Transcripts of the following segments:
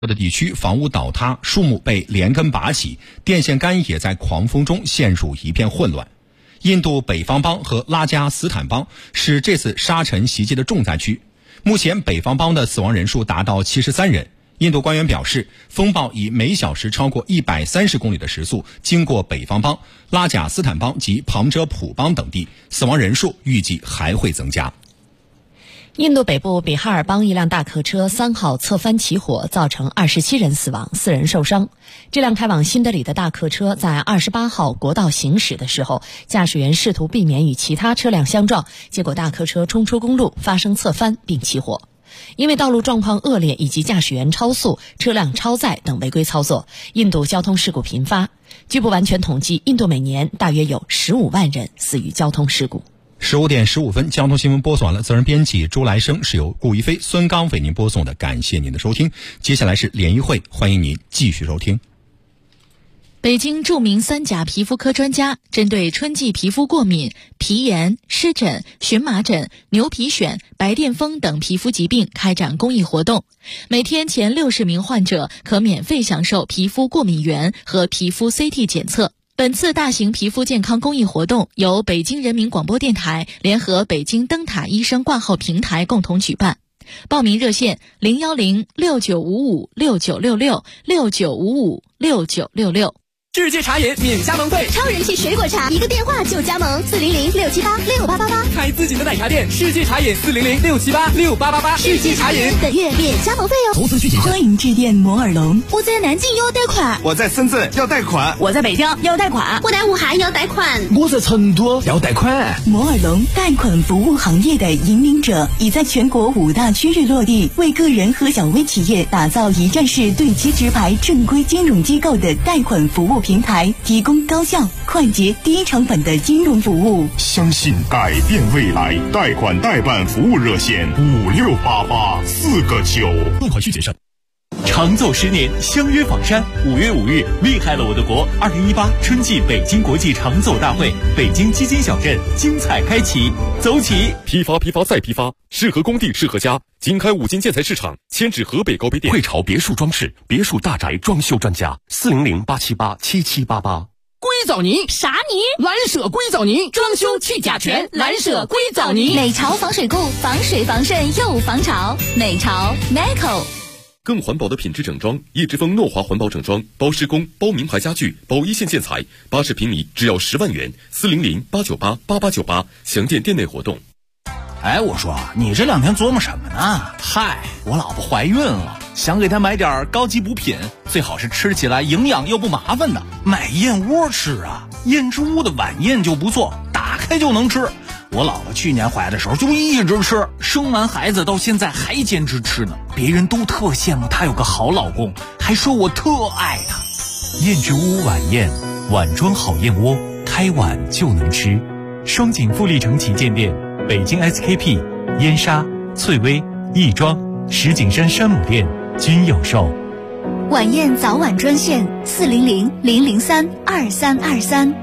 的地区房屋倒塌，树木被连根拔起，电线杆也在狂风中陷入一片混乱。印度北方邦和拉加斯坦邦是这次沙尘袭击的重灾区，目前北方邦的死亡人数达到73人。印度官员表示，风暴以每小时超过130公里的时速经过北方邦、拉贾斯坦邦及旁遮普邦等地，死亡人数预计还会增加。 印度北部比哈尔邦一辆大客车3号侧翻起火，造成27人死亡，4人受伤。这辆开往新德里的大客车在28号国道行驶的时候，驾驶员试图避免与其他车辆相撞，结果大客车冲出公路，发生侧翻并起火。因为道路状况恶劣以及驾驶员超速、车辆超载等违规操作，印度交通事故频发。据不完全统计，印度每年大约有15万人死于交通事故。 15点15分，交通新闻播送完了。责任编辑朱来生，是由顾一飞、孙刚为您播送的。感谢您的收听。接下来是联谊会，欢迎您继续收听。 北京著名3甲皮肤科专家针对春季皮肤过敏、皮炎、湿疹、荨麻疹、牛皮癣、白癜风等皮肤疾病开展公益活动，每天前60名患者可免费享受皮肤过敏原和皮肤 CT 检测。本次大型皮肤健康公益活动由北京人民广播电台联合北京灯塔医生挂号平台共同举办。报名热线010-6955-6966，6955-6966。 世界茶饮免加盟费， 超人气水果茶，一个电话就加盟，400-678-6888。 开自己的奶茶店，世界茶饮400-678-6888。世界茶饮本月免加盟费哦。 投资需谨慎。 欢迎致电摩尔龙。 我在南京要贷款， 我在深圳要贷款， 我在北京要贷款， 我在武汉要贷款， 我在成都要贷款。 摩尔龙贷款服务行业的引领者，已在全国5大区域落地，为个人和小微企业打造一站式对接直排正规金融机构的贷款服务平台，提供高效、快捷、低成本的金融服务。 相信改变未来，贷款代办服务热线5688-4个9。 贷款需谨慎。 长走10年，相约访山。5月5日，厉害了我的国2018春季北京国际长走大会，北京基金小镇精彩开启，走起！ 批发再批发，适合工地适合家。经开5金建材市场，迁至河北高碑店。 汇潮别墅装饰，别墅大宅装修专家，400-878-7788。 硅藻泥啥泥？ 蓝舍硅藻泥，装修去甲醛，蓝舍硅藻泥。 美潮防水固，防水防渗又防潮。美潮 Meco。 更环保的品质整装，叶之峰诺华环保整装，包施工、包名牌家具、包一线建材，80平米只要10万元，400-898-8898，详见店内活动。 哎，我说你这2天琢磨什么呢？嗨，我老婆怀孕了，想给她买点高级补品，最好是吃起来营养又不麻烦的。买燕窝吃啊，燕之屋的晚宴就不错，打开就能吃。我老婆去年怀的时候就一直吃，生完孩子到现在还坚持吃呢。别人都特羡慕她有个好老公，还说我特爱她。 燕之屋晚宴，碗装好燕窝，开碗就能吃。双井富力城旗舰店，北京 SKP、燕莎、翠微、亦庄、石景山山姆店均有售。 晚宴早晚专线400-003-2323。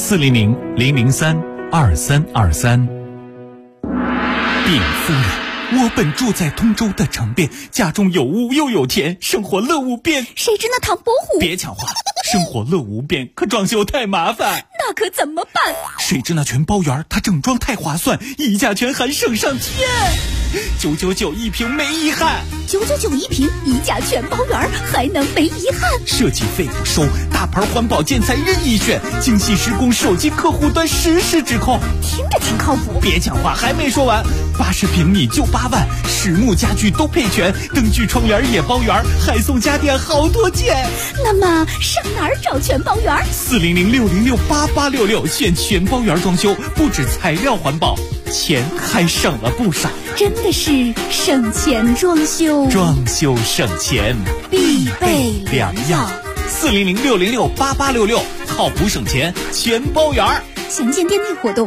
400-003-2323。禀夫人，我本住在通州的城边，家中有屋又有田，生活乐无边。 谁知那唐伯虎？ 别抢话，生活乐无边，可装修太麻烦。 那可怎么办？ 谁知那全包园，它整装太划算，一价全含省上天，999一平没遗憾。 999一平，一价全包园，还能没遗憾？ 设计费不收，大牌环保建材任意选，精细施工，手机客户端实时指控。 听着挺靠谱。 别讲话，还没说完。80平米就8万，实木家具都配全，灯具窗帘也包圆，还送家电好多件。 那么上哪儿找全包园 ？400-606-8866，选全包园装修，不止材料环保，钱还省了不少。 真的是省钱装修， 装修省钱必备良药。 400-606-8866，靠谱省钱，全包圆。 详见店内活动。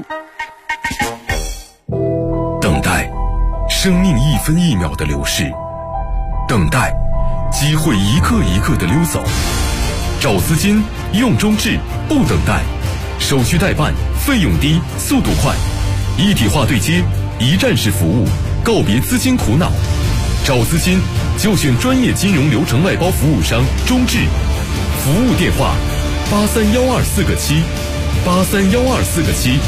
等待，生命1分1秒的流逝；等待，机会一个一个的溜走。找资金，用中置，不等待，手续代办，费用低，速度快，一体化对接，一站式服务，告别资金苦恼。找资金， 就选专业金融流程外包服务商中智。服务电话：83124个7，83124个7。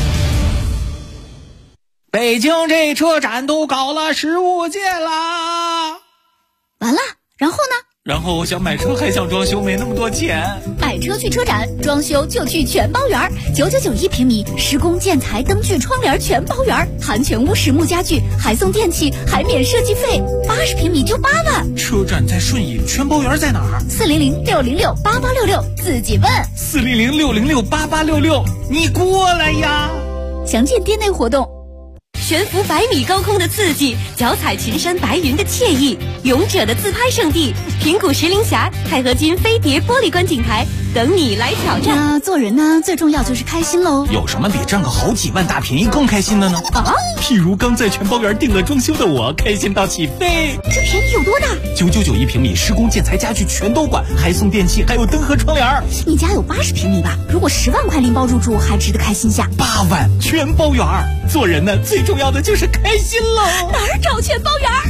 北京这车展都搞了15届啦！ 完了，然后呢？ 然后我想买车还想装修，没那么多钱。 买车去车展，装修就去全包园，9991平米，施工建材灯具窗帘全包园，含全屋实木家具，还送电器，还免设计费，80平米就8万。 车展在顺义，全包园在哪儿 ？400-606-8866，自己问。 400-606-8866，你过来呀！ 详见店内活动。悬浮100米高空的刺激，脚踩群山白云的惬意，勇者的自拍圣地平谷石林峡钛合金飞碟玻璃观景台，等你来挑战。那做人呢，最重要就是开心喽。 有什么比挣个好几万大便宜更开心的呢？ 啊， 譬如刚在全包园订了装修的我，开心到起飞。 这便宜有多大 ？9991平米，施工建材家具全都管，还送电器，还有灯和窗帘。 你家有80平米吧？如果10万块拎包入住，还值得开心下。 8万全包园，做人呢最重要的就是开心喽。 哪儿找全包园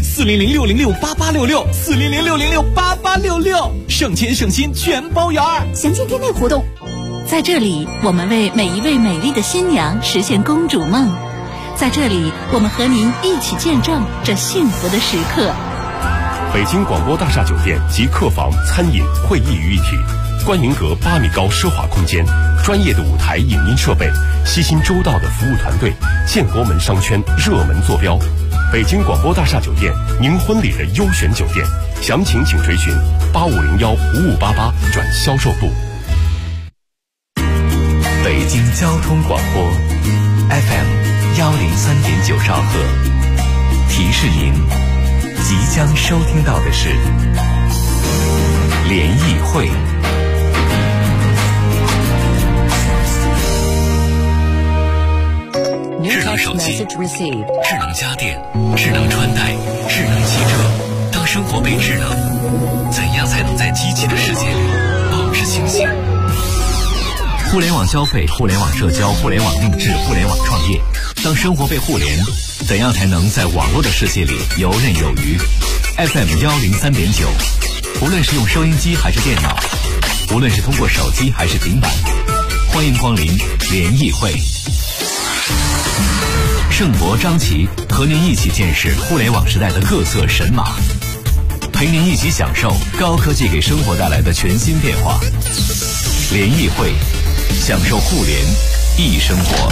？400-606-8866，400-606-8866，省钱省心全包园。 详见店内活动。 在这里，我们为每一位美丽的新娘实现公主梦。在这里，我们和您一起见证这幸福的时刻。 北京广播大厦酒店集客房、餐饮、会议于一体，观云阁8米高奢华空间，专业的舞台影音设备，悉心周到的服务团队，建国门商圈热门坐标。北京广播大厦酒店，您婚礼的优选酒店，详情请垂询8501-5588转销售部。 北京交通广播 FM103.9兆赫，提示您即将收听到的是联谊会。智能手机、智能家电、智能穿戴、智能汽车。当生活被智能，怎样才能在机器的世界里保持清醒？互联网消费、互联网社交、互联网定制、互联网创业。当生活被互联，怎样才能在网络的世界里游刃有余？ FM103.9，无论是用收音机还是电脑，无论是通过手机还是平板，欢迎光临联谊会。盛博、张琪和您一起见识互联网时代的各色神马，陪您一起享受高科技给生活带来的全新变化。联谊会，享受互联易生活。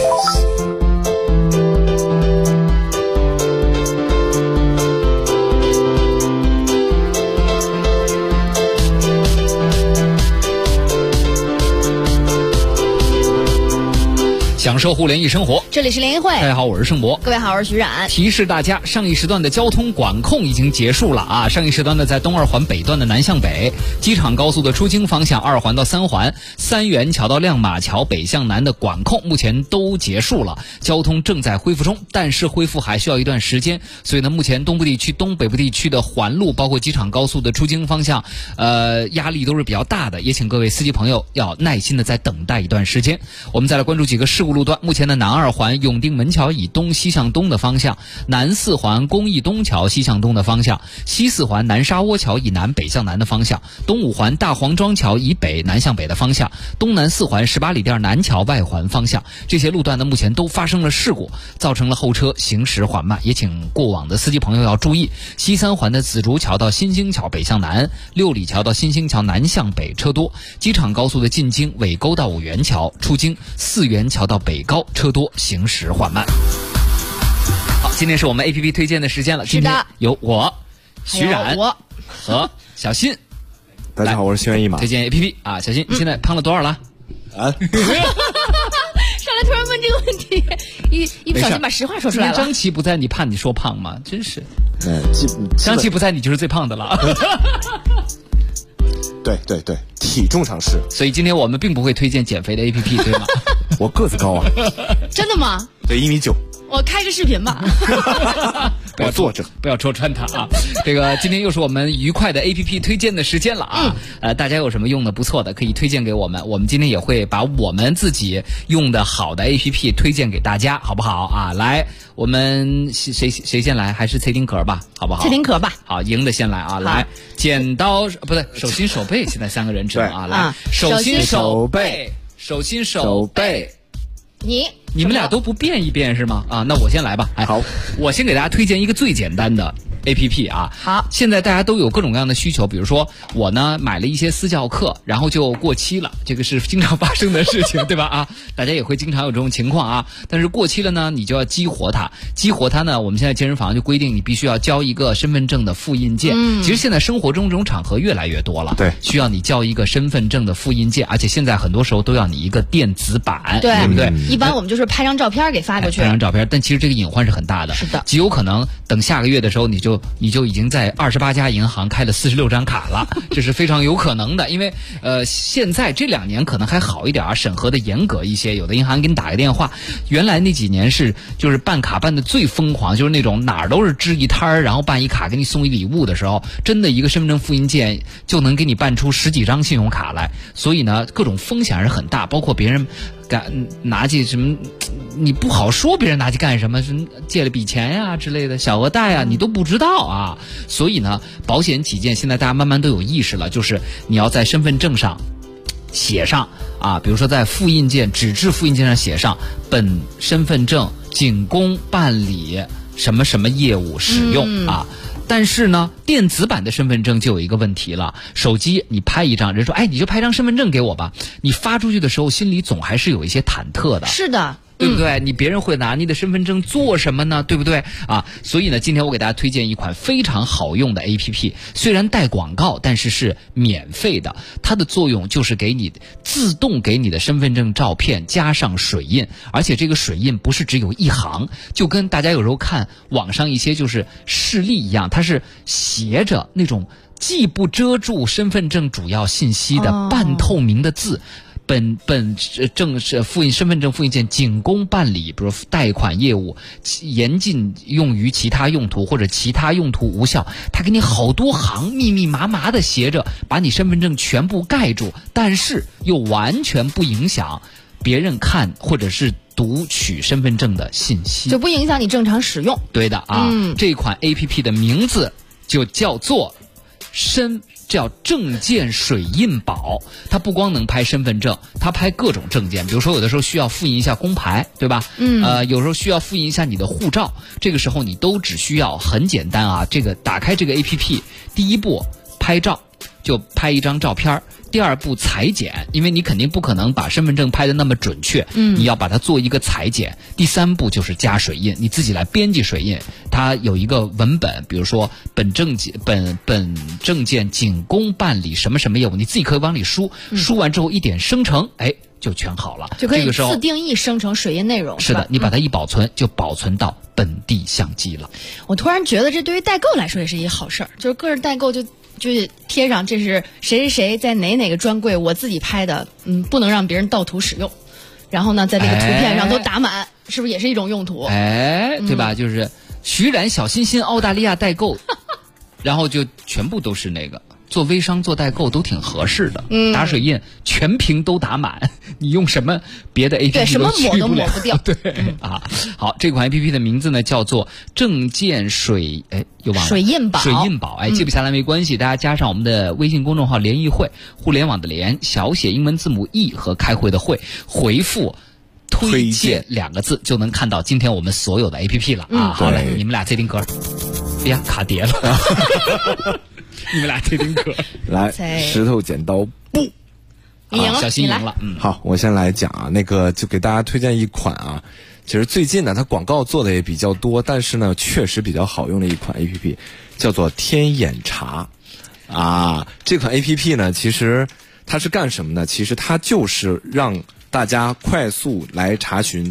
享受互联易生活， 这里是联谊会。 大家好，我是盛博。 各位好，我是徐冉。 提示大家，上一时段的交通管控已经结束了啊！上一时段呢，在东二环北段的南向北、机场高速的出京方向2环到3环、三元桥到亮马桥北向南的管控目前都结束了，交通正在恢复中，但是恢复还需要一段时间，所以呢，目前东部地区、东北部地区的环路，包括机场高速的出京方向，压力都是比较大的，也请各位司机朋友要耐心的再等待一段时间。我们再来关注几个事故路段。目前的南2环永定门桥以东西向东的方向，南4环公益东桥西向东的方向，西4环南沙窝桥以南北向南的方向，东5环大黄庄桥以北南向北的方向，东南4环18里店南桥外环方向，这些路段呢目前都发生了事故，造成了后车行驶缓慢，也请过往的司机朋友要注意。西3环的紫竹桥到新兴桥北向南，六里桥到新兴桥南向北车多，机场高速的进京尾沟到五元桥出京4元桥到北高车多，行驶缓慢。好，今天是我们 APP 推荐的时间了。今天有我徐冉和小新。 大家好，我是心猿意马。 推荐 APP 啊，小新，你现在胖了多少了？ 上来突然问这个问题，一不小心把实话说出来了。 张琪不在，你怕你说胖吗？真是。张琪不在，你就是最胖的了。 对，体重上是。 所以今天我们并不会推荐减肥的 APP， 对吗？ 我个子高啊。 真的吗？ 对，1.9米。 我开个视频吧。 不要坐着， 不要戳穿他啊！这个今天又是我们愉快的 APP 推荐的时间了啊！大家有什么用的不错的，可以推荐给我们。我们今天也会把我们自己用的好的 APP 推荐给大家，好不好啊？来，我们谁先来？还是崔丁壳吧，好不好？ 崔丁壳吧。 好，赢的先来啊！来，剪刀不对，手心手背，现在3个人制啊！来，手心手背，手心手背。你们俩都不变一变是吗？啊，那我先来吧。好，我先给大家推荐一个最简单的 APP 啊。好，现在大家都有各种各样的需求，比如说我呢买了一些私教课，然后就过期了，这个是经常发生的事情，对吧？啊，大家也会经常有这种情况啊。但是过期了呢，你就要激活它。激活它呢，我们现在健身房就规定你必须要交一个身份证的复印件。其实现在生活中这种场合越来越多了，对，需要你交一个身份证的复印件，而且现在很多时候都要你一个电子版，对不对？ 一般我们就是拍张照片给发过去， 拍张照片，但其实这个隐患是很大的。是的，极有可能等下个月的时候，你就已经在28家银行开了46张卡了，这是非常有可能的。因为现在这2年可能还好一点，审核的严格一些，有的银行给你打个电话。原来那几年就是办卡办的最疯狂，就是那种哪儿都是支一摊儿，然后办一卡给你送一礼物的时候，真的一个身份证复印件就能给你办出10几张信用卡来。所以呢，各种风险还是很大，包括别人拿起什么，你不好说别人拿去干什么，是借了笔钱呀之类的小额贷啊，你都不知道啊。所以呢，保险起见，现在大家慢慢都有意识了，就是你要在身份证上写上啊，比如说在复印件纸质复印件上写上本身份证仅供办理什么什么业务使用啊。但是呢，电子版的身份证就有一个问题了，手机你拍一张，人说你就拍张身份证给我吧，你发出去的时候心里总还是有一些忐忑的。 是的， 对不对？你别人会拿你的身份证做什么呢？对不对啊？所以呢，今天我给大家推荐一款非常好用的 APP， 虽然带广告，但是是免费的。它的作用就是自动给你的身份证照片加上水印，而且这个水印不是只有一行，就跟大家有时候看网上一些就是示例一样，它是斜着那种既不遮住身份证主要信息的半透明的字。本证是身份证复印件仅供办理，比如贷款业务，严禁用于其他用途或者其他用途无效。他给你好多行密密麻麻的斜着，把你身份证全部盖住，但是又完全不影响别人看或者是读取身份证的信息， 就不影响你正常使用。 对的啊，这款 APP 的名字就叫做叫证件水印宝。它不光能拍身份证，它拍各种证件，比如说有的时候需要复印一下工牌，对吧？有时候需要复印一下你的护照，这个时候你都只需要很简单啊，这个打开这个 APP， 第一步拍照，就拍一张照片。第二步裁剪，因为你肯定不可能把身份证拍得那么准确，你要把它做一个裁剪。第三步就是加水印，你自己来编辑水印。它有一个文本，比如说本证件仅供办理什么什么业务，你自己可以往里输，输完之后一点生成，就全好了， 就可以自定义生成水印内容。 是的，你把它一保存，就保存到本地相机了。 我突然觉得这对于代购来说也是一个好事儿，就是个人代购就是贴上这是谁谁谁在哪个专柜我自己拍的，不能让别人盗图使用。然后呢，在这个图片上都打满，是不是也是一种用途？ 对吧？就是徐冉小心心澳大利亚代购，然后就全部都是那个。做微商做代购都挺合适的，打水印全屏都打满，你用什么别的 APP 对什么抹都抹不掉。 对好，这款 APP 的名字呢叫做证件又忘了水印宝。 水印宝，记不下来没关系，大家加上我们的微信公众号联谊会，互联网的联，小写英文字母 E 和开会的会，回复推荐2个字就能看到今天我们所有的 APP 了啊！好嘞，你们俩这丁格，哎呀，卡碟了。你们俩这丁格， 来石头剪刀布， 你赢了， 小心赢了。 好，我先来讲啊，就给大家推荐一款啊，其实最近呢，它广告做的也比较多，但是呢，确实比较好用的一款 APP， 叫做天眼查啊。这款 APP 呢，其实它是干什么的？其实它就是让大家快速来查询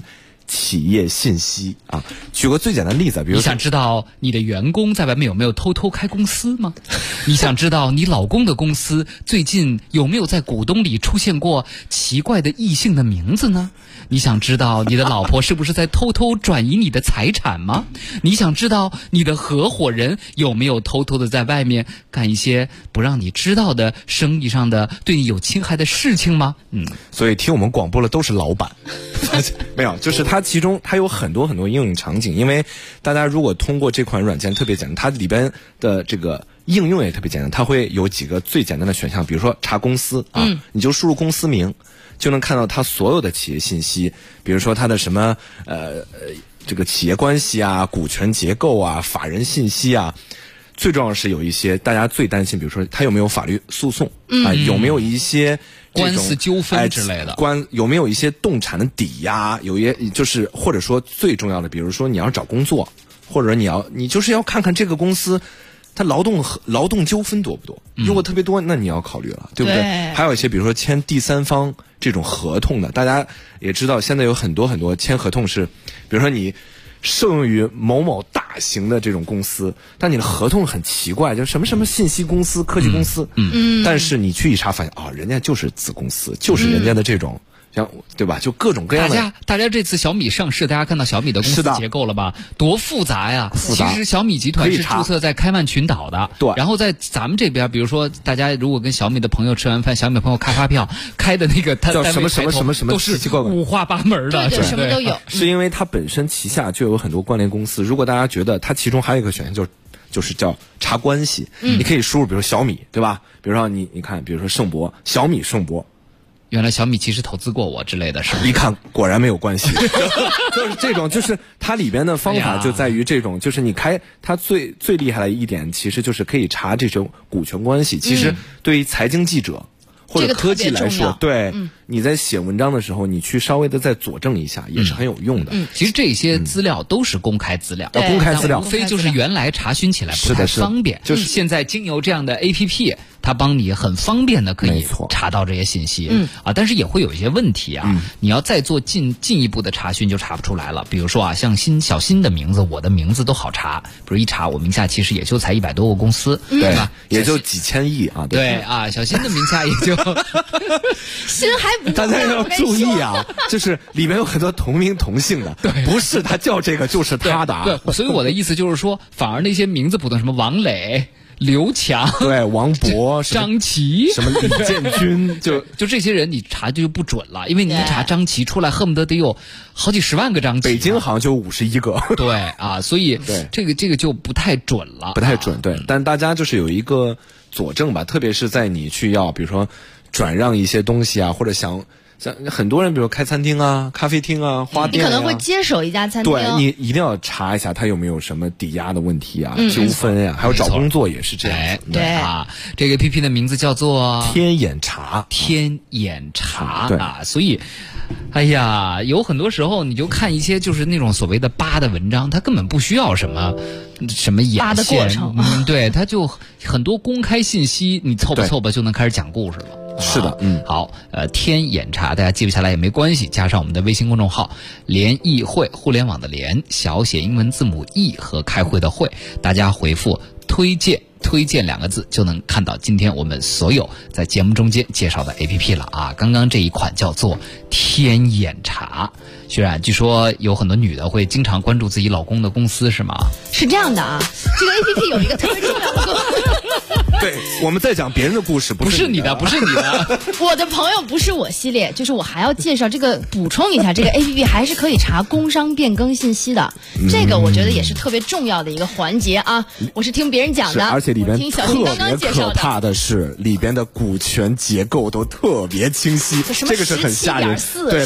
企业信息啊。举个最简单的例子，比如你想知道你的员工在外面有没有偷偷开公司吗？你想知道你老公的公司最近有没有在股东里出现过奇怪的异性的名字呢？你想知道你的老婆是不是在偷偷转移你的财产吗？你想知道你的合伙人有没有偷偷的在外面干一些不让你知道的生意上的对你有侵害的事情吗？ 所以听我们广播的都是老板。没有，就是它其中它有很多很多应用场景，因为大家如果通过这款软件特别简单，它里边的这个应用也特别简单，它会有几个最简单的选项，比如说查公司啊，你就输入公司名，就能看到它所有的企业信息，比如说它的什么这个企业关系啊、股权结构啊、法人信息啊。最重要的是有一些大家最担心，比如说它有没有法律诉讼啊，有没有一些官司纠纷之类的， 有没有一些动产的抵押，有一就是或者说最重要的，比如说你要找工作，或者你就是要看看这个公司它劳动纠纷多不多，如果特别多，那你要考虑了，对不对？还有一些比如说签第三方这种合同的，大家也知道现在有很多很多签合同是，比如说你适用于某某大型的这种公司，但你的合同很奇怪，就什么什么信息公司、科技公司，但是你去一查发现啊，人家就是子公司，就是人家的这种。像对吧？就各种各样的。 大家这次小米上市，大家看到小米的公司结构了吧？多复杂呀！其实小米集团是注册在开曼群岛的。 对。 然后在咱们这边，比如说大家如果跟小米的朋友吃完饭，小米朋友开发票开的那个，他叫什么都是五花八门的， 对，什么都有。 是因为它本身旗下就有很多关联公司。如果大家觉得它其中还有一个选项就是叫查关系，你可以输入比如小米，对吧？比如说你看，比如说盛博，小米盛博。 原来小米其实投资过我之类的是， 一看果然没有关系，就是这种，就是它里边的方法就在于这种，就是你开它最厉害的一点，其实就是可以查这种股权关系。其实对于财经记者或者科技来说，对，你在写文章的时候，你去稍微的再佐证一下，也是很有用的。 其实这些资料都是公开资料， 公开资料， 无非就是原来查询起来不太方便， 就是现在经由这样的 APP。它帮你很方便的可以查到这些信息，但是也会有一些问题啊，你要再做进一步的查询就查不出来了。比如说啊，像小新的名字，我的名字都好查，比如一查我名下其实也就才100多个公司，对吧？ 也就几千亿啊， 对啊，小新的名下也就心还不大家要注意啊，就是里面有很多同名同姓的，不是他叫这个就是他的啊。 对，所以我的意思就是说，反而那些名字普通什么王磊。刘强， 对，王博， 张琪， 什么李建军， 就这些人你查就不准了，因为你一查张琪出来，恨不得得有好几十万个张琪。 北京好像就51个。 对啊，所以这个就不太准了， 不太准。对，但大家就是有一个佐证吧，特别是在你去要，比如说转让一些东西啊，或者像很多人，比如开餐厅啊、咖啡厅啊、花店你可能会接手一家餐厅， 对，你一定要查一下他有没有什么抵押的问题啊、纠纷呀，还有找工作也是这样。 对啊，这个 APP 的名字叫做天眼查， 天眼查啊，所以。哎呀，有很多时候你就看一些就是那种所谓的扒的文章，它根本不需要什么眼扒的过程， 对，它就很多公开信息，你凑吧就能开始讲故事了。 是的， 好，天眼查大家记不下来也没关系，加上我们的微信公众号联谊会，互联网的联，小写英文字母 E 和开会的会，大家回复推荐2个字就能看到今天我们所有在节目中间介绍的 APP 了啊！刚刚这一款叫做天眼查，薛冉，据说有很多女的会经常关注自己老公的公司是吗？ 是这样的啊，这个 APP 有一个特别重要的功能。 对，我们在讲别人的故事， 不是你的。 我的朋友不是我系列，就是我还要介绍这个，补充一下，这个 APP 还是可以查工商变更信息的。这个我觉得也是特别重要的一个环节啊。我是听别人讲的， 而且里边听小新刚刚介绍的。 可怕的是，里边的股权结构都特别清晰，这个是很吓人。对，%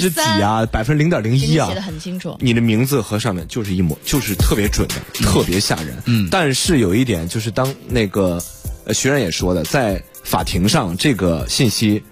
几啊，0.01%啊， 写得很清楚。 你的名字和上面就是一模，就是特别准的，特别吓人。但是有一点就是，当那个学员也说的，在法庭上这个信息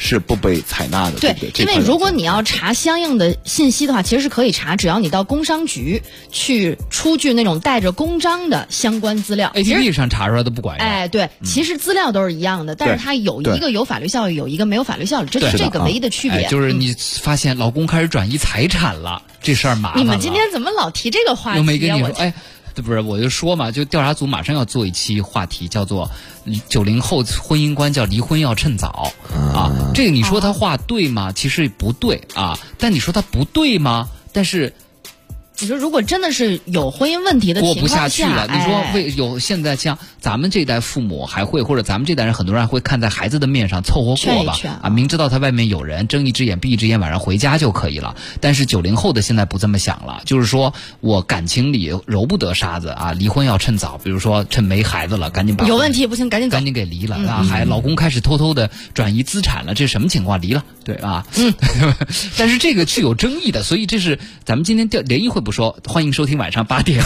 是不被采纳的，对不对？ 因为如果你要查相应的信息的话，其实是可以查，只要你到工商局去出具那种带着公章的相关资料 ，APP 上查出来都不管用。 对，其实资料都是一样的，但是它有一个有法律效力，有一个没有法律效力，这是这个唯一的区别。 就是你发现老公开始转移财产了，这事儿麻烦了。 你们今天怎么老提这个话题？ 又没跟你说，不是，我就说嘛，就调查组马上要做一期话题，叫做90后婚姻观，叫离婚要趁早啊。这个你说他话对吗？其实不对啊。但你说他不对吗？但是。 你说，如果真的是有婚姻问题的情况下， 过不下去了，你说有现在像咱们这代父母还会，或者咱们这代人很多人还会看在孩子的面上凑合过吧？啊，明知道他外面有人，睁一只眼闭一只眼，晚上回家就可以了。但是90后的现在不这么想了，就是说我感情里揉不得沙子啊，离婚要趁早，比如说趁没孩子了，赶紧把有问题不行，赶紧给离了啊！还老公开始偷偷的转移资产了，这是什么情况？离了，对啊，但是这个是有争议的，所以这是咱们今天联谊会不说，欢迎收听晚上8点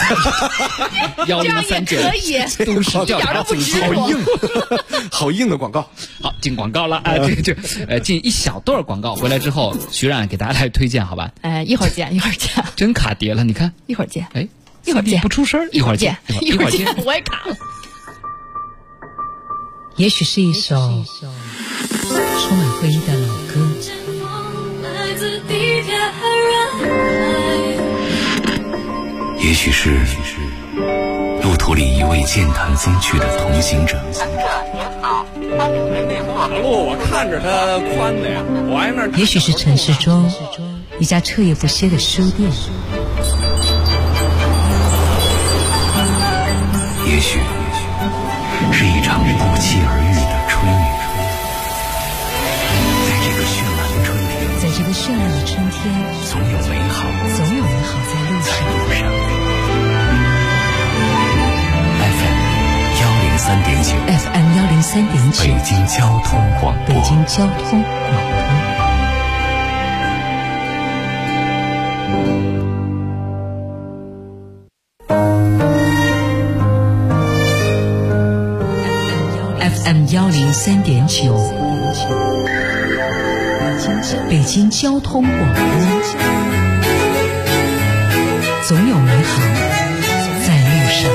1039都市调查组， 好硬的广告。 好，进广告了啊！这就进一小段广告，回来之后徐冉给大家来推荐，好吧？ 一会儿见。 真卡碟了，你看， 一会儿见。 一会儿见，不出声，一会儿见， 我也卡了。 也许是一首充满回忆的老歌。 也许是路途里一位健谈风趣的同行者。 那马路我看着它宽的呀，我挨那。 也许是城市中一家彻夜不歇的书店。 也许是一场不期而遇的春雨。在这个绚烂的春天，总有美好在路上。 FM 103.9， 北京交通广播。 FM 103.9，北京交通广播。总有美好在路上。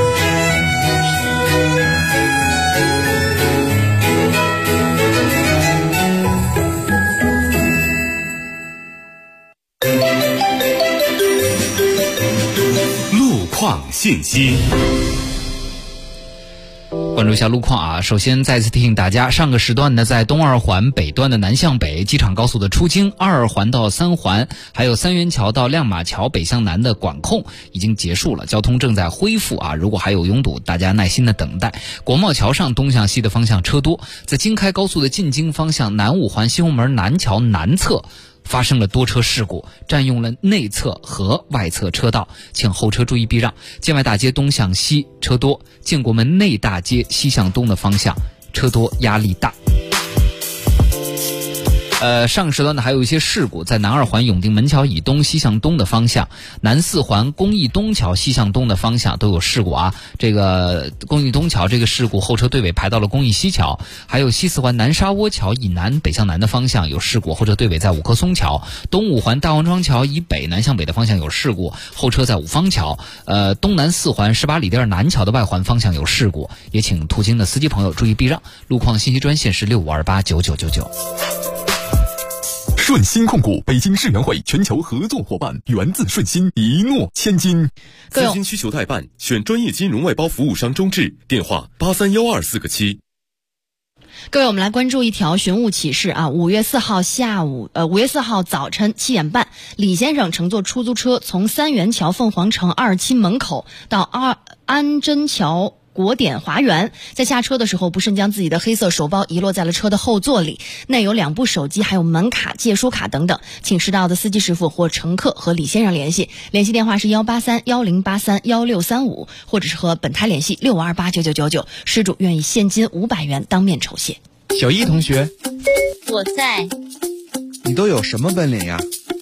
路况信息。 关注一下路况啊！首先再次提醒大家，上个时段呢，在东二环北段的南向北机场高速的出京2环到3环，还有三元桥到亮马桥北向南的管控已经结束了，交通正在恢复啊！如果还有拥堵，大家耐心的等待。国贸桥上东向西的方向车多，在京开高速的进京方向南5环西红门南桥南侧发生了多车事故，占用了内侧和外侧车道，请后车注意避让。建外大街东向西车多，建国门内大街西向东的方向车多，压力大。上个时段呢还有一些事故，在南2环永定门桥以东西向东的方向，南4环公益东桥西向东的方向都有事故啊。这个公益东桥这个事故，后车队尾排到了公益西桥，还有西4环南沙窝桥以南北向南的方向有事故，后车队尾在五棵松桥。东5环大王庄桥以北南向北的方向有事故，后车在五方桥。东南4环18里店南桥的外环方向有事故，也请途经的司机朋友注意避让。路况信息专线是65289999。 顺鑫控股北京世园会全球合作伙伴，源自顺鑫，一诺千金。 资金需求代办，选专业金融外包服务商中智，电话831247个7。 各位，我们来关注一条寻物启事啊！5月4号早晨7点半，李先生乘坐出租车从三元桥凤凰城2期门口到安贞桥国典华园，在下车的时候不慎将自己的黑色手包遗落在了车的后座里，内有2部手机，还有门卡、借书卡等等，请识到的司机师傅或乘客和李先生联系，联系电话是18310831635，或者是和本台联系65289999，失主愿意现金500元当面酬谢。 小一同学， 我在。 你都有什么本领呀？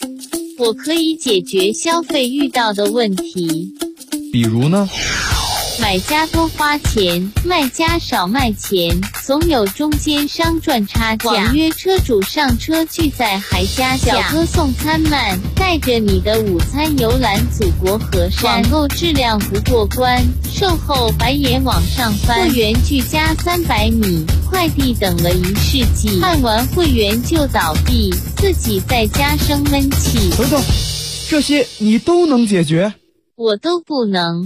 我可以解决消费遇到的问题。 比如呢？ 买家多花钱，卖家少卖钱，总有中间商赚差价。网约车主上车拒载还加价，小哥送餐慢，带着你的午餐游览祖国河山。网购质量不过关，售后白眼往上翻。会员距家300米，快递等了1世纪，办完会员就倒闭，自己在家生闷气。 等等，这些你都能解决？ 我都不能。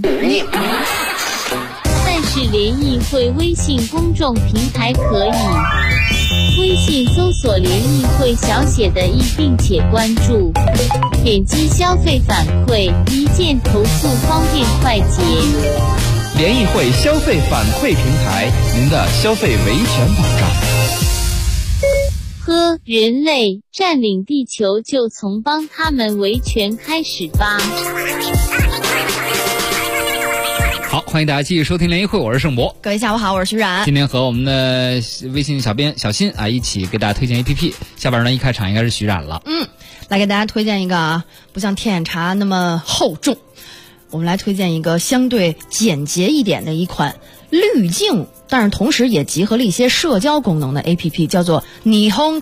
但是联谊会微信公众平台可以，微信搜索联谊会小写的“易”并且关注，点击消费反馈，一键投诉，方便快捷。 联谊会消费反馈平台，您的消费维权保障。 呵，人类占领地球就从帮他们维权开始吧。 好，欢迎大家继续收听联谊会，我是盛博。 各位下午好，我是徐冉。 今天和我们的微信小编小新啊一起给大家推荐 APP。下边呢一开场应该是徐冉了。 来给大家推荐一个啊，不像天眼查那么厚重，我们来推荐一个相对简洁一点的一款滤镜，但是同时也集合了一些社交功能的 APP， 叫做Nihon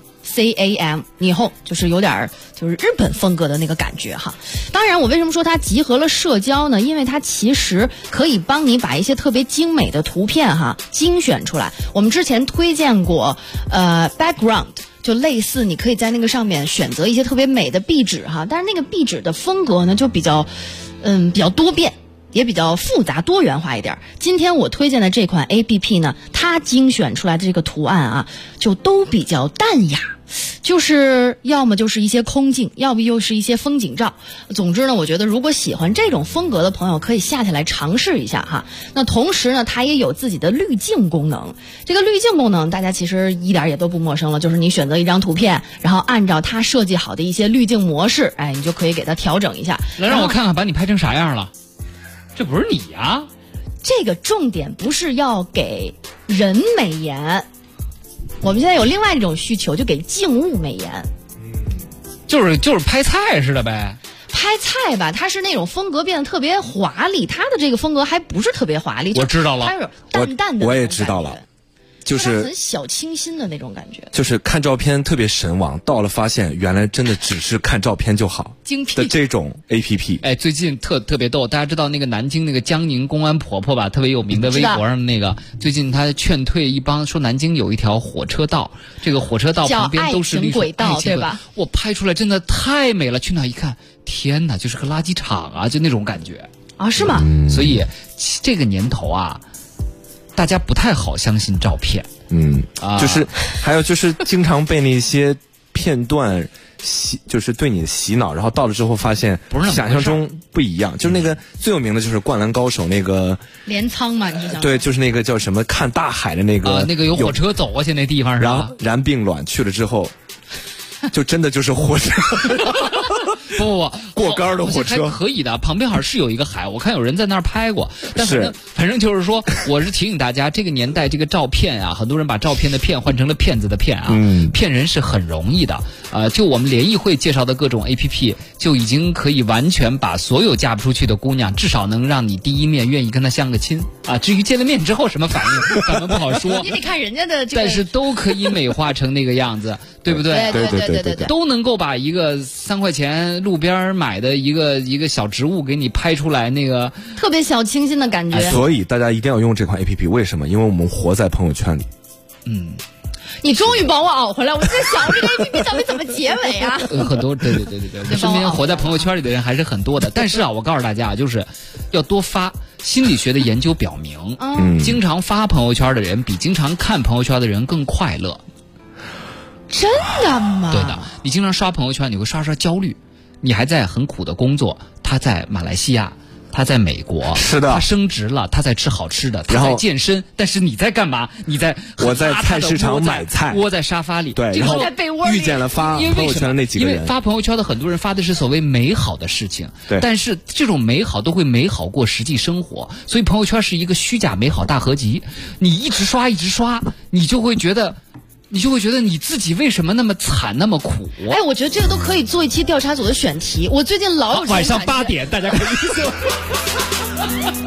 Cam。CAM Nihon就是有点就是日本风格的那个感觉哈。当然我为什么说它集合了社交呢？因为它其实可以帮你把一些特别精美的图片哈精选出来。我们之前推荐过background， 就类似你可以在那个上面选择一些特别美的壁纸哈，但是那个壁纸的风格呢就比较多变，也比较复杂多元化一点。今天我推荐的这款 APP 呢，它精选出来的这个图案啊，就都比较淡雅，就是要么就是一些空镜，要不又是一些风景照。总之呢，我觉得如果喜欢这种风格的朋友可以下下来尝试一下哈。那同时呢，它也有自己的滤镜功能。这个滤镜功能大家其实一点也都不陌生了，就是你选择一张图片，然后按照它设计好的一些滤镜模式，你就可以给它调整一下。 来让我看看把你拍成啥样了。这不是你呀？ 这个重点不是要给人美颜，我们现在有另外一种需求，就给静物美颜。 就是拍菜似的呗。 拍菜吧，它是那种风格变得特别华丽，它的这个风格还不是特别华丽。 我知道了， 它有淡淡的。 我也知道了。就是很小清新的那种感觉， 就是看照片特别神往，到了发现原来真的只是看照片就好， 精辟的这种 APP。 最近特别逗，大家知道那个南京那个江宁公安婆婆吧，特别有名的微博上那个，最近她劝退一帮，说南京有一条火车道，这个火车道旁边都是绿轨道，对吧？ 我拍出来真的太美了，去那一看，天哪，就是个垃圾场啊，就那种感觉啊，是吗？ 所以这个年头啊，大家不太好相信照片。 就是还有就是经常被那些片段就是对你的洗脑，然后到了之后发现想象中不一样。就是那个最有名的就是《灌篮高手》那个镰仓嘛，你是想对，就是那个叫什么看大海的那个那个有火车走过去那地方是吧？ 然并卵去了之后，就真的就是火车。 不， 过杆的火车还可以的，旁边好像是有一个海，我看有人在那儿拍过。但反正就是说，我是提醒大家，这个年代这个照片啊，很多人把照片的骗换成了骗子的骗啊，骗人是很容易的。就我们联谊会介绍的各种 APP， 就已经可以完全把所有嫁不出去的姑娘，至少能让你第一面愿意跟她相个亲啊。至于见了面之后什么反应，咱们不好说。 你得看人家的这个， 但是都可以美化成那个样子，对不对？ 对， 都能够把一个3块钱路边买的一个小植物给你拍出来，那个特别小清新的感觉。 所以大家一定要用这款 APP， 为什么？因为我们活在朋友圈里。 你终于把我熬回来，我在想这个 APP 到底怎么结尾啊？ 很多，对，我身边活在朋友圈里的人还是很多的。但是啊，我告诉大家，就是要多发。心理学的研究表明，经常发朋友圈的人比经常看朋友圈的人更快乐。 真的吗？ 对的，你经常刷朋友圈，你会刷焦虑。你还在很苦的工作，他在马来西亚，他在美国， 是的， 他升职了，他在吃好吃的，他在健身，但是你在干嘛？ 我在菜市场买菜， 窝在沙发里， 对，然后遇见了发朋友圈的那几个人。 因为发朋友圈的很多人发的是所谓美好的事情， 对， 但是这种美好都会美好过实际生活，所以朋友圈是一个虚假美好大合集。你一直刷，你就会觉得你自己为什么那么惨那么苦？ 我觉得这个都可以做一期调查组的选题。我最近老有晚上8点，大家可以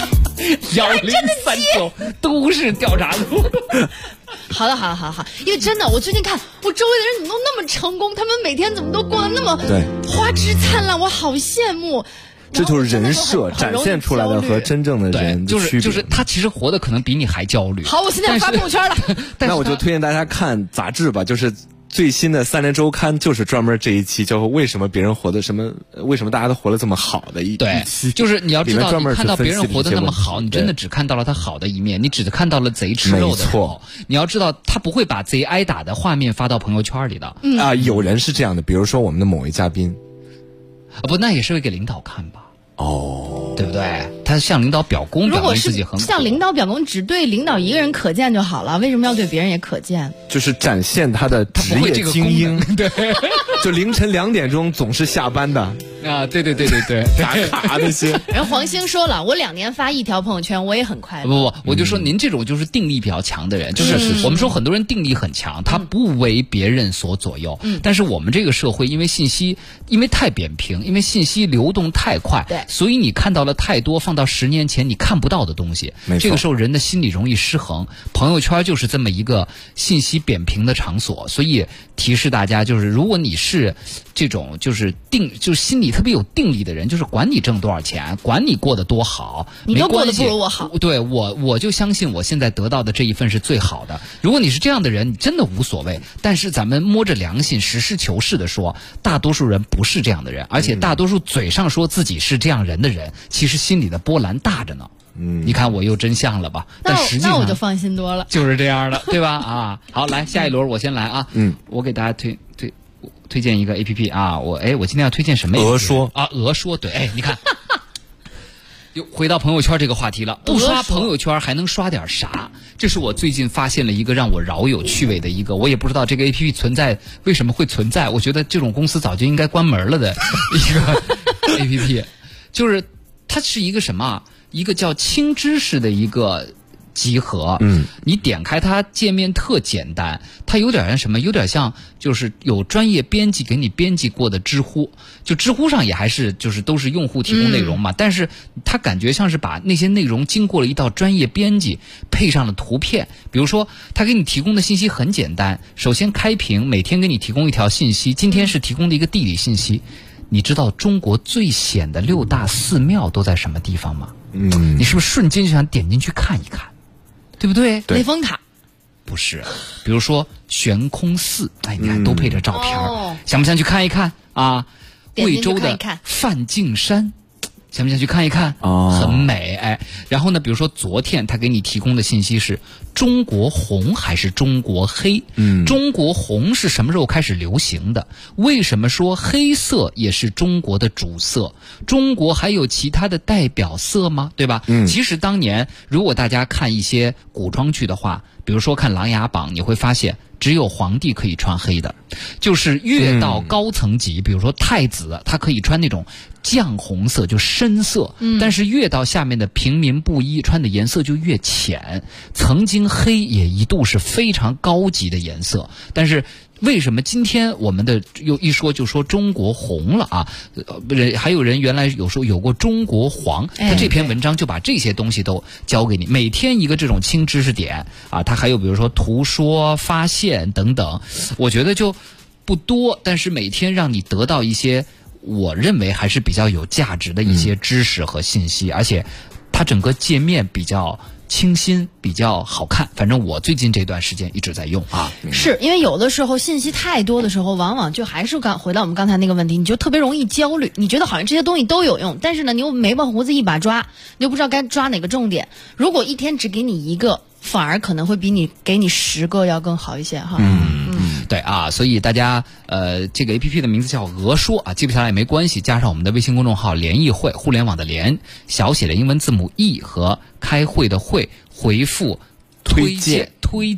1039都市调查组。 好的，因为真的，我最近看我周围的人怎么都那么成功，他们每天怎么都过得那么花枝灿烂，我好羡慕。 这就是人设展现出来的和真正的人的区别。 就是他其实活得可能比你还焦虑。 好，我现在要发朋友圈了。 那我就推荐大家看杂志吧，就是最新的3联周刊，就是专门这一期叫为什么别人活得为什么大家都活得这么好的一期。 就是你要知道，你看到别人活得那么好，你真的只看到了他好的一面，你只看到了贼吃肉的时候。你要知道，他不会把贼挨打的画面发到朋友圈里的。 有人是这样的，比如说我们的某位嘉宾。 不，那也是会给领导看吧？对不对？他向领导表功，表明自己很苦。 如果是向领导表功，只对领导一个人可见就好了，为什么要对别人也可见？ 就是展现他的职业精英。 对， 就凌晨2点钟总是下班的啊！对， 打卡那些。 人黄兴说了，我2年发1条朋友圈，我也很快乐。 不，我就说您这种就是定力比较强的人，就是我们说很多人定力很强，他不为别人所左右。但是我们这个社会因为信息因为太扁平，因为信息流动太快，所以你看到了太多放到10年前你看不到的东西。这个时候人的心理容易失衡。朋友圈就是这么一个信息扁平的场所，所以提示大家，就是如果你是这种就是心里特别有定力的人，就是管你挣多少钱，管你过得多好， 你都过得不如我好。 对，我就相信我现在得到的这一份是最好的。如果你是这样的人，你真的无所谓。但是咱们摸着良心实事求是的说，大多数人不是这样的人，而且大多数嘴上说自己是这样人的人，其实心里的波澜大着呢。你看我又真相了吧？但实际上那我就放心多了， 就是这样的，对吧？啊，好，来下一轮我先来啊。我给大家推荐一个 APP 啊，我今天要推荐什么 APP？ 鹅说啊，鹅说，对，你看，又回到朋友圈这个话题了。不刷朋友圈还能刷点啥？这是我最近发现了一个让我饶有趣味的一个，我也不知道这个 APP 存在为什么会存在。我觉得这种公司早就应该关门了的一个 APP， 就是它是一个什么？一个叫轻知识的一个集合。你点开它界面特简单，它有点像什么？有点像就是有专业编辑给你编辑过的知乎。就知乎上也还是就是都是用户提供内容嘛，但是它感觉像是把那些内容经过了一道专业编辑，配上了图片。比如说它给你提供的信息很简单，首先开屏每天给你提供一条信息，今天是提供的一个地理信息。你知道中国最显的6大寺庙都在什么地方吗？你是不是瞬间就想点进去看一看，对不对？ 雷峰塔不是，比如说悬空寺，你看都配着照片，想不想去看一看啊？贵州的梵净山，想不想去看一看？很美。然后呢，比如说昨天他给你提供的信息是中国红还是中国黑？中国红是什么时候开始流行的？为什么说黑色也是中国的主色？中国还有其他的代表色吗？对吧？其实当年如果大家看一些古装剧的话，比如说看《琅琊榜》，你会发现只有皇帝可以穿黑的，就是越到高层级，比如说太子，他可以穿那种绛红色，就深色，但是越到下面的平民布衣穿的颜色就越浅。曾经黑也一度是非常高级的颜色，但是为什么今天我们的又一说就说中国红了啊？还有人原来有过中国黄，他这篇文章就把这些东西都教给你，每天一个这种轻知识点啊，它还有比如说图说、发现等等，我觉得就不多，但是每天让你得到一些我认为还是比较有价值的一些知识和信息，而且它整个界面比较清新，比较好看。反正我最近这段时间一直在用啊。 是因为有的时候信息太多的时候，往往就还是回到我们刚才那个问题，你就特别容易焦虑。你觉得好像这些东西都有用，但是呢，你又眉毛胡子一把抓，你又不知道该抓哪个重点。如果一天只给你一个，反而可能会比你给你10个要更好一些哈。 对啊，所以大家这个 APP 的名字叫鹅说啊，记不下来也没关系，加上我们的微信公众号联谊会，互联网的联，小写的英文字母 E 和开会的会，回复推荐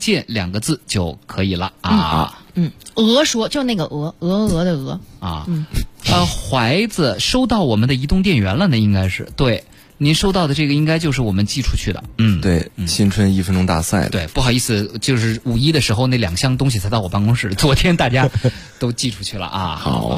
2个字就可以了啊。 鹅说就那个鹅的鹅啊。怀子收到我们的移动电源了呢，应该是对。您收到的这个应该就是我们寄出去的。 对，新春1分钟大赛的。 对，不好意思，就是5·1的时候那2箱东西才到我办公室，昨天大家都寄出去了啊。 好，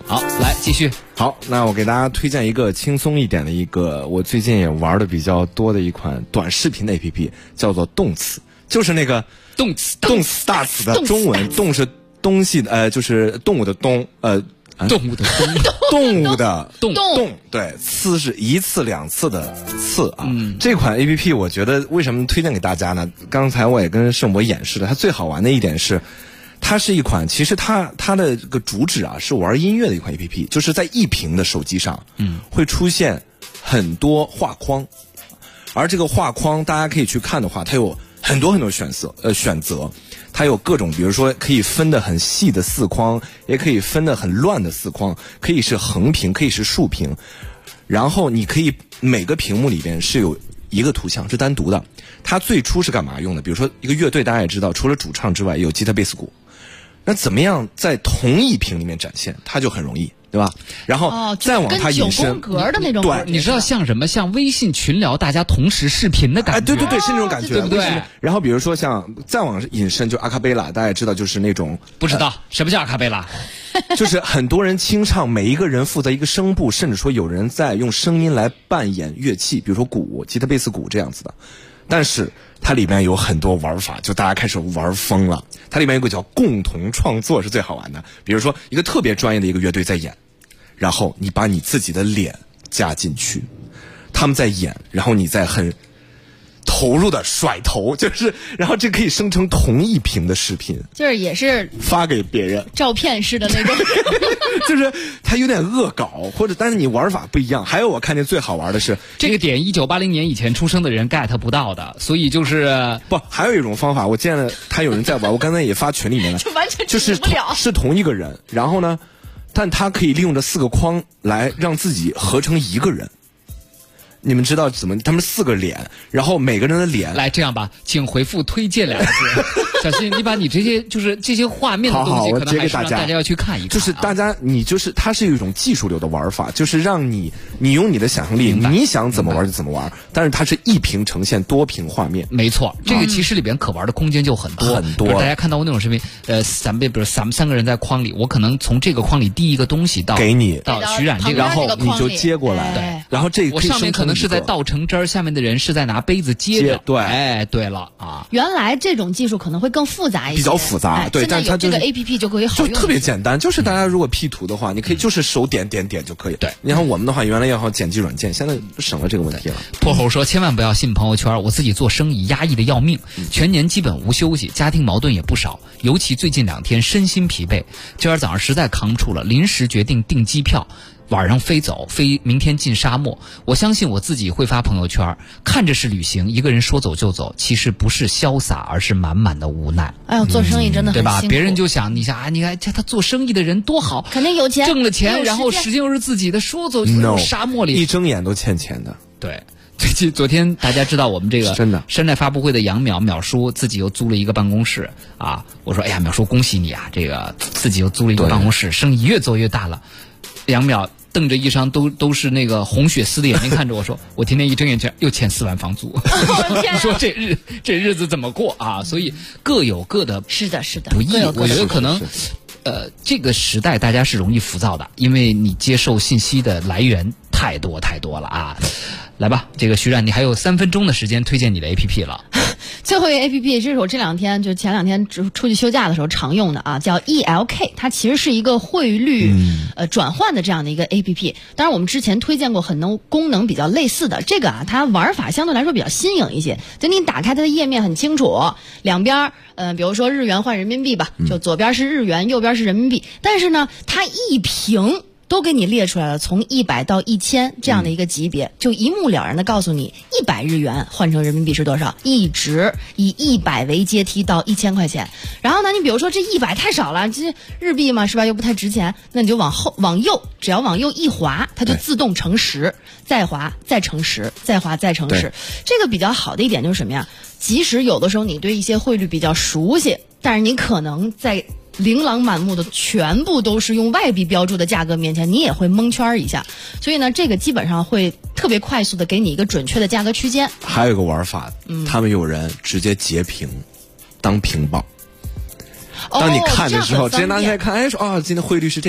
好，来继续。 好，那我给大家推荐一个轻松一点的一个，我最近也玩的比较多的一款短视频的 APP， 叫做动词，就是那个动词大词的中文，动是东西的就是动物的动， 动物的动物的动， 对，次是一次两次的次啊。这款 APP 我觉得为什么推荐给大家呢？刚才我也跟盛博演示了，它最好玩的一点是，它是一款其实它的这个主旨啊是玩音乐的一款 APP， 就是在一屏的手机上，会出现很多画框，而这个画框大家可以去看的话，它有很多选择。它有各种，比如说可以分得很细的四框，也可以分得很乱的四框，可以是横屏，可以是竖屏，然后你可以每个屏幕里边是有一个图像是单独的。它最初是干嘛用的？比如说一个乐队，大家也知道，除了主唱之外，有吉他、贝斯、鼓。那怎么样在同一屏里面展现？它就很容易，对吧？然后再往它引申， 跟9宫格的那种， 对， 你知道像什么？像微信群聊，大家同时视频的感觉。 对，是那种感觉， 对不对？ 然后比如说像再往引申，就阿卡贝拉，大家也知道，就是那种不知道什么叫阿卡贝拉， 就是很多人清唱，每一个人负责一个声部，甚至说有人在用声音来扮演乐器，比如说鼓、吉他、贝斯、鼓这样子的。但是它里面有很多玩法，就大家开始玩疯了。它里面有个叫共同创作是最好玩的，比如说一个特别专业的一个乐队在演，然后你把你自己的脸加进去，他们在演，然后你再很投入的甩头，就是然后这可以生成同一屏的视频， 就是也是发给别人照片式的那种就是它有点恶搞，或者但是你玩法不一样。还有我看见最好玩的是这个点，1980年以前出生的人 get 不到的，所以就是不，还有一种方法，我见了他有人在玩，我刚才也发群里面了， 就完全就是是同一个人，然后呢，但他可以利用这4个框来让自己合成一个人。你们知道怎么？他们4个脸，然后每个人的脸。 来，这样吧，请回复推荐2个字。小新，你把你这些画面的东西，可能还是让大家要去看一看。 就是大家，它是一种技术流的玩法，就是让你用你的想象力，你想怎么玩就怎么玩。但是它是一屏呈现多屏画面。 没错，这个其实里边可玩的空间就很多很多。 大家看到过那种视频，咱们比如咱们3个人在框里，我可能从这个框里递一个东西给你， 到徐冉这个， 然后你就接过来。 对， 然后这个我上面可能是在倒橙汁儿，下面的人是在拿杯子接着。 对， 哎，对了啊， 原来这种技术可能会更复杂一些， 比较复杂。对，但它这个 APP 就可以好用， 就特别简单。就是大家如果 P 图的话，你可以就是手点就可以。 对， 你看我们的话，原来要剪辑软件，现在省了这个问题了。 破猴说，千万不要信朋友圈，我自己做生意压抑的要命，全年基本无休息，家庭矛盾也不少，尤其最近2天身心疲惫。今儿早上实在扛不住了，临时决定订机票。晚上飞明天进沙漠。我相信我自己会发朋友圈，看着是旅行，一个人说走就走，其实不是潇洒，而是满满的无奈。 哎呦，做生意真的很辛苦， 对吧？别人就想，你想啊，你看他做生意的人多好， 肯定有钱， 挣了钱，然后时间又是自己的，说走就走，沙漠里一睁眼都欠钱的。 对。昨天大家知道我们这个真的山寨发布会的杨淼叔自己又租了一个办公室啊！我说，哎呀，淼叔恭喜你啊，这个自己又租了一个办公室，生意越做越大了。杨淼瞪着一双都是那个红血丝的眼睛看着我说，我天天一睁眼又欠4万房租。你说这日子怎么过啊？所以各有各的是的不易。我觉得可能这个时代大家是容易浮躁的，因为你接受信息的来源太多了啊！来吧，这个徐冉，你还有3分钟的时间推荐你的 APP 了。 最后一个 APP， 这是我前2天出去休假的时候常用的啊，叫 ELK， 它其实是一个汇率转换的这样的一个 APP。当然我们之前推荐过很多功能比较类似的，这个啊它玩法相对来说比较新颖一些。就你打开它的页面很清楚，两边比如说日元换人民币吧，就左边是日元，右边是人民币，但是呢它一屏都给你列出来了，从100到1000这样的一个级别，就一目了然的告诉你100日元换成人民币是多少，一直以100为阶梯到1000块钱。然后呢，你比如说这100太少了，这日币嘛是吧，又不太值钱，那你就往右，只要往右一滑，它就自动乘10，再滑再乘10，再滑再乘10。这个比较好的一点就是什么呀？即使有的时候你对一些汇率比较熟悉，但是你可能在琳琅满目的全部都是用外币标注的价格面前，你也会蒙圈一下。所以呢，这个基本上会特别快速的给你一个准确的价格区间。 还有一个玩法，他们有人直接截屏当屏保，当你看的时候，直接拿起来看，哎，说啊，今天汇率是这个。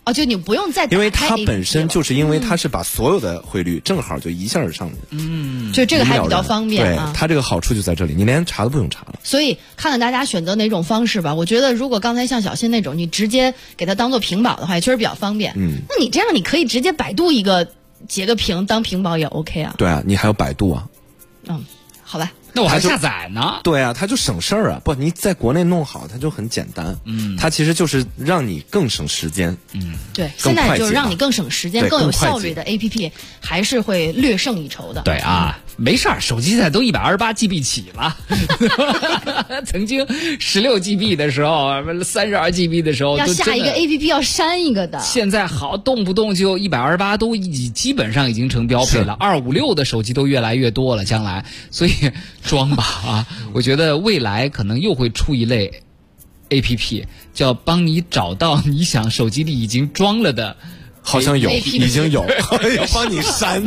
哦，就你不用再打开 APP 因为它本身就是因为它是把所有的汇率正好就一下上去， 就这个还比较方便啊。 对，它这个好处就在这里，你连查都不用查了。 所以看看大家选择哪种方式吧。我觉得如果刚才像小新那种，你直接给它当做屏保的话，也确实比较方便。那你这样你可以直接百度一个截个屏当屏保也 OK 啊。 对啊，你还有百度啊。 好吧。 那我还下载呢。 对啊，它就省事儿啊！不，你在国内弄好，它就很简单。它其实就是让你更省时间。 对，现在就是让你更省时间、更有效率的 APP， 还是会略胜一筹的。 对啊，没事儿，手机现在都128GB 起了。曾经16GB 的时候，32GB 的时候， 要下一个 APP 要删一个的。 现在好，动不动就128，都基本上已经成标配了。256的手机都越来越多了，将来，所以。装吧啊！我觉得未来可能又会出一类 APP， 叫帮你找到你想手机里已经装了的， 好像有，已经有，要帮你删。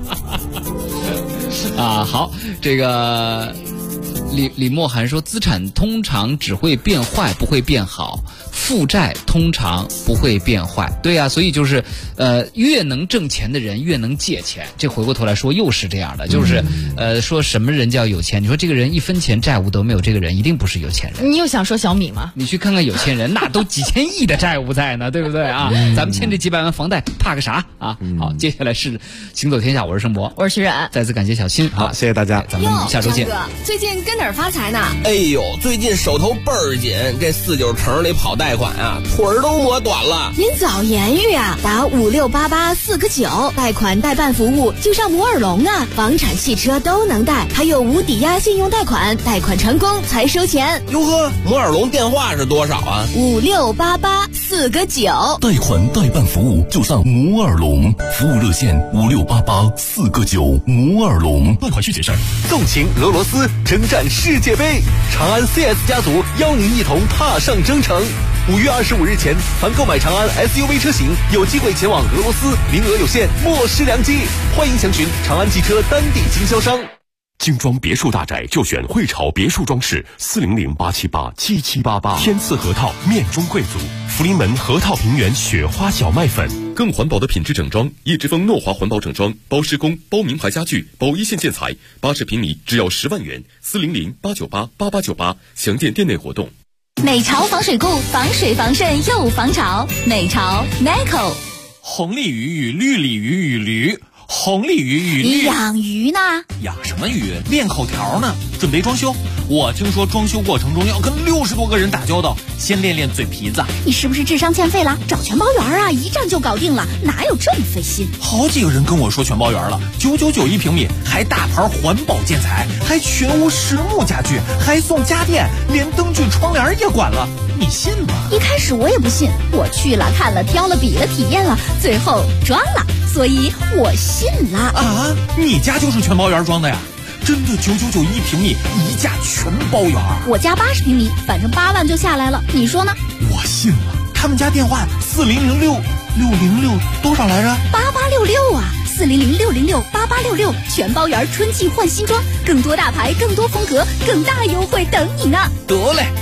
啊，好，这个李默涵说，资产通常只会变坏，不会变好。负债通常不会变坏，对啊，所以就是越能挣钱的人越能借钱。这回过头来说又是这样的，就是说什么人叫有钱？你说这个人1分钱债务都没有，这个人一定不是有钱人。 你又想说小米吗？ 你去看看有钱人，那都几千亿的债务在呢，对不对啊？咱们欠这几百万房贷怕个啥啊？好，接下来是行走天下，我是盛博， 我是徐冉， 再次感谢小新， 好，谢谢大家， 咱们下周见。 哥，最近跟哪儿发财呢？ 哎呦，最近手头倍儿紧，这49城里跑贷款啊，腿儿都磨短了。 您早言语啊，打5688-4个9，贷款代办服务就上摩尔龙啊，房产、汽车都能贷，还有无抵押信用贷款，贷款成功才收钱。 哟呵，摩尔龙电话是多少啊 ？5688-4个9， 贷款代办服务就上摩尔龙，服务热线5688-4个9，摩尔龙。贷款需谨慎。 纵情俄罗斯，征战世界杯，长安 CS 家族邀您一同踏上征程。5月25日前，凡购买长安 SUV 车型，有机会前往俄罗斯，名额有限，莫失良机。欢迎详询长安汽车当地经销商。 精装别墅大宅就选汇潮别墅装饰，400-878-7788。天赐核桃面中贵族，福临门核桃平原雪花小麦粉。 更环保的品质整装，叶之峰诺华环保整装，包施工、包名牌家具、包一线建材，80平米只要10万元，400-898-8898，详见店内活动。 美潮防水固，防水防渗又防潮。美潮 Nico。 红鲤鱼与绿鲤鱼与驴，红鲤鱼与绿。 你养鱼呢？ 养什么鱼？练口条呢。准备装修，我听说装修过程中要跟60多个人打交道，先练练嘴皮子。 你是不是智商欠费了？找全包圆啊，一站就搞定了，哪有这么费心？ 好几个人跟我说全包圆了，999一平米，还大牌环保建材，还全屋实木家具，还送家电，连灯具窗帘也管了，你信吗？ 一开始我也不信，我去了看了挑了比了体验了，最后装了，所以我信了。 啊，你家就是全包圆装的呀？真的999一平米，一价全包圆。 我家80平米，反正8万就下来了，你说呢？ 我信了。他们家电话4006多少来着 ？8866啊，4006068866，全包圆春季换新装，更多大牌，更多风格，更大优惠等你呢。 得嘞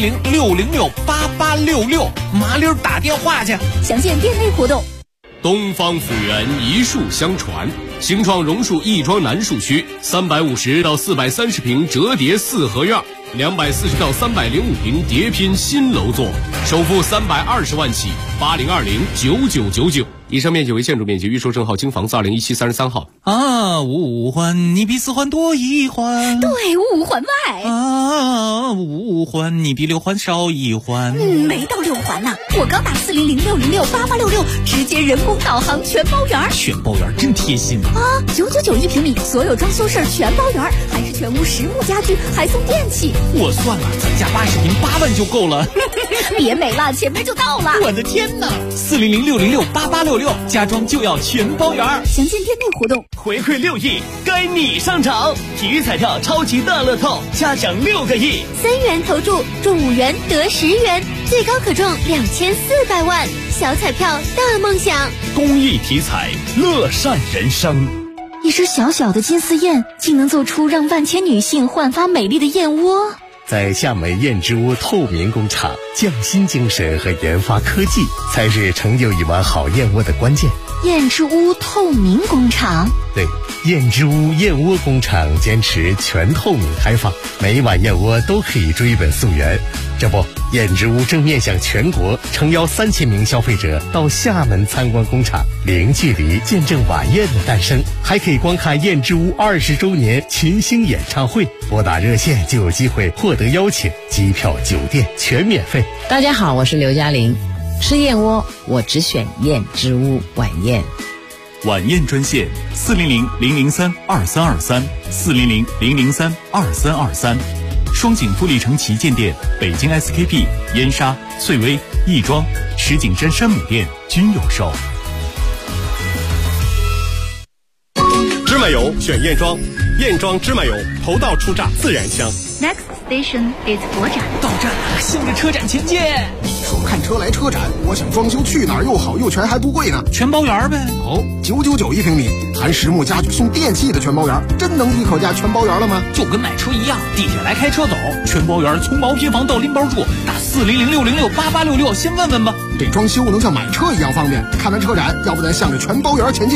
，4006068866，麻溜打电话去。 详见店内活动。 东方府源一树相传，新创榕树亦庄南树区350到430平折叠4合院，240到305平叠拼新楼座，首付320万起，80209999。以上面积为建筑面积，预售证号京房子2017 33号。 啊，五环你比4环多一环， 对，5环外。 啊，5环你比6环少一环。 没到6环呢，我刚打4006068866，直接人工导航全包圆。 全包圆真贴心啊！999一平米，所有装修事儿全包圆，还是全屋实木家具，还送电器。 我算了，咱家80平8万就够了。 别美了，前面就到了。 我的天哪！40006068866，家装就要全包圆。 详见店内活动。 回馈6亿，该你上场！体育彩票超级大乐透，加奖6个亿 ，3元投注中5元得10元，最高可中2400万。小彩票大梦想， 公益体彩，乐善人生。 一只小小的金丝燕，竟能做出让万千女性焕发美丽的燕窝。 在厦门燕之屋透明工厂，匠心精神和研发科技才是成就一碗好燕窝的关键。 燕之屋透明工厂， 对，燕之屋燕窝工厂坚持全透明开放，每一碗燕窝都可以追本溯源。这不，燕之屋正面向全国诚邀3000名消费者到厦门参观工厂，零距离见证晚宴的诞生，还可以观看燕之屋20周年群星演唱会。拨打热线就有机会获得邀请，机票、酒店全免费。 大家好，我是刘嘉玲，吃燕窝我只选燕之屋晚宴。 晚宴专线400-003-2323，400-003-2323。双井富力城旗舰店、北京 SKP、燕莎、翠微、亦庄、石景山山姆店均有售。 芝麻油选燕庄，燕庄芝麻油头道初榨自然香。 Next station is 国展。 到站了，向着车展前进。 说看车来车展，我想装修去哪儿又好又全还不贵呢？ 全包圆呗。 哦，999一平米，含实木家具送电器的全包圆，真能一口价全包圆了吗？ 就跟买车一样，地铁来开车走，全包圆，从毛坯房到拎包住，打400-606-8866，先问问吧。 这装修能像买车一样方便。看完车展，要不咱向着全包圆前进。